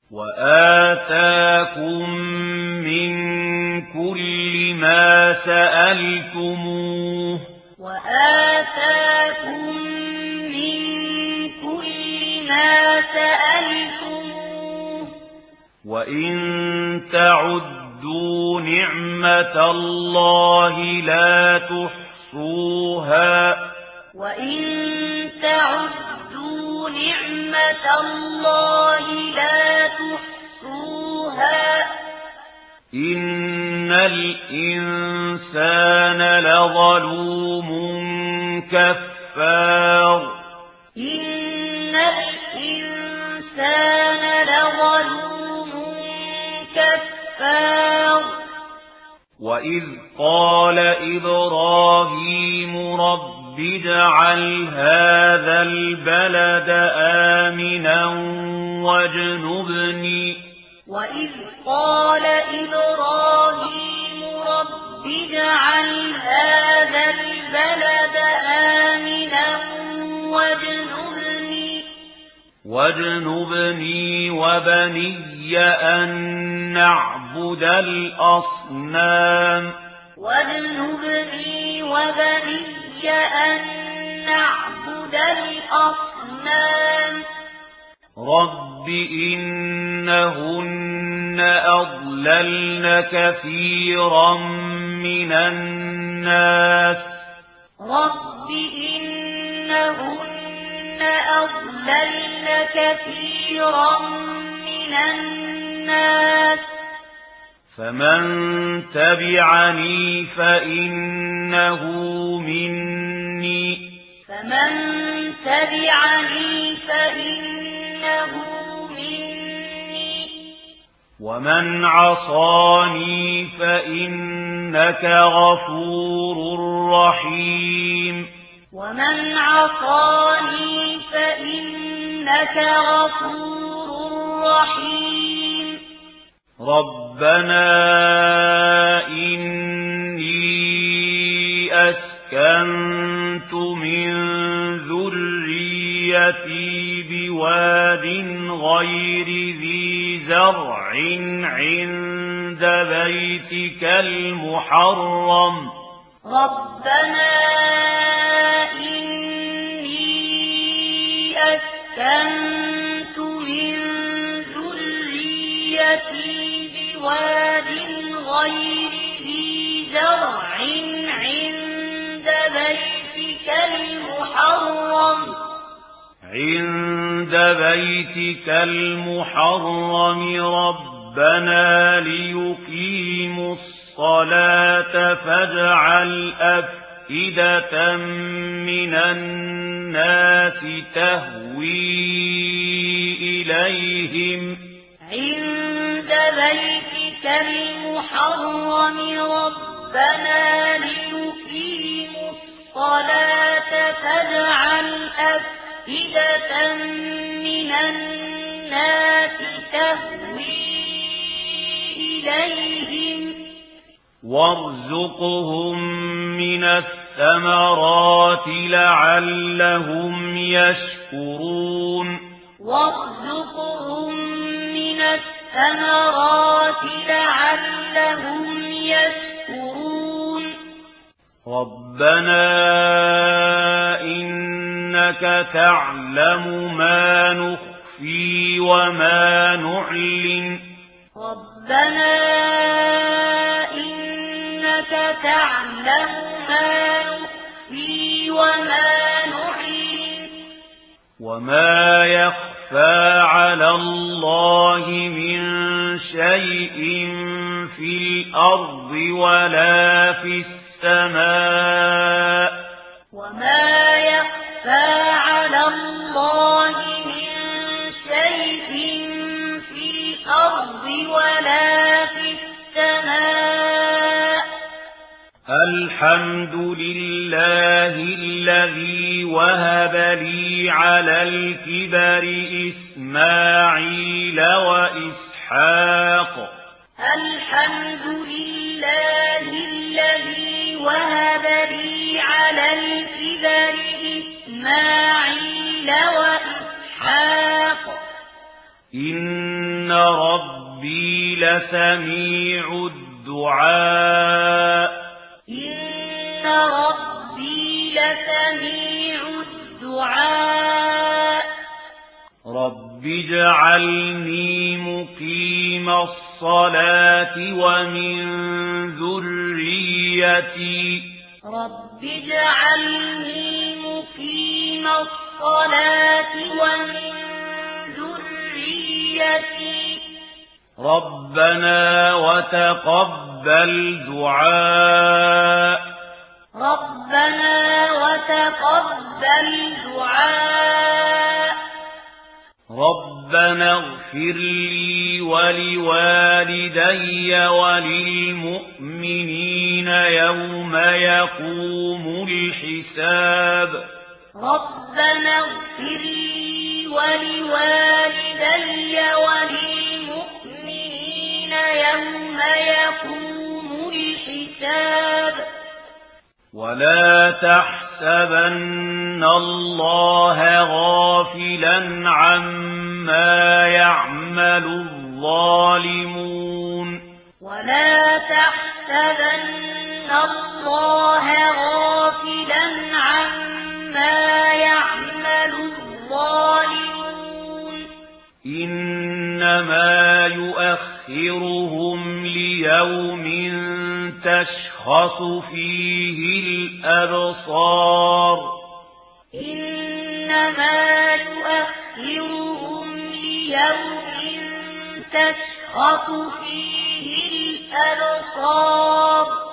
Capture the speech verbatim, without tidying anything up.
وآتاكم من كل ما سألتموه وآتاكم من كل ما سألتموه وإن تعدوا نعمة الله لا تحصوها وإن تعدوا نعمة الله لا تحصوها إن الإنسان لظلوم كفار إن الإنسان لظلوم كفار وإذ قال إبراهيم رب اجعل هذا البلد آمنا واجنبني وإذ قال إبراهيم رب اجعل هذا البلد آمنا واجنبني واجنبني وبني أن نعبد الأصنام واجنبني وبني أن نعبد الأصنام رب إنهن أضللن كثيرا من الناس رب إنهن أضللن كثيرا من الناس فمن تبعني فإنه مني فمن تبعني فإنه مني ومن عصاني فإنك غفور رحيم ومن عصاني فإنك غفور رحيم ربنا إني أسكنت من ذريتي بواد غير ذي زرع عند بيتك المحرم ربنا إني أسكنت من ذريتي بواد غير ذي زرع عند بيتك المحرم عند بيتك المحرم ربنا ليقيموا الصلاة فاجعل أفئدة من الناس تهوي إليهم عند بيتك المحرم ربنا ليقيموا الصلاة فاجعل أفئدة من الناس تهوي إليهم وارزقهم من الثمرات لعلهم يشكرون وارزقهم من الثمرات لعلهم يشكرون ربنا إنك تعلم ما نخفي وما نعلن ربنا إنك تعلم ما نخفي وما نعلن وما يخفى على الله من شيء في الأرض ولا في السماء وما يخفى على الله من شيء في الأرض ولا في السماء الحمد لله الذي وهب لي على الكبر إسماعيل وإسحاق الحمد لله الذي وهب لي على الكبر إسماعيل وإسحاق إن إن ربي لسميع الدعاء إن ربي لسميع الدعاء رب اجعلني مقيم الصلاة ومن ذريتي رب اجعلني مقيم الصلاة ومن ذريتي ربنا وتقبل دعاء ربنا وتقبل دعاء ربنا اغفر لي ولوالدي وللمؤمنين يوم يقوم الحساب ربنا اغفر لي ولوالدي وللمؤمنين يوم يقوم الحساب ولا تحسبن الله غافلا عما يعمل الظالمون ولا تحسبن الله غافلا عما يعمل الظالمون إنما يؤخرهم ليوم تشخص فيه الأبصار إنما يؤخرهم ليوم تشخص فيه الأبصار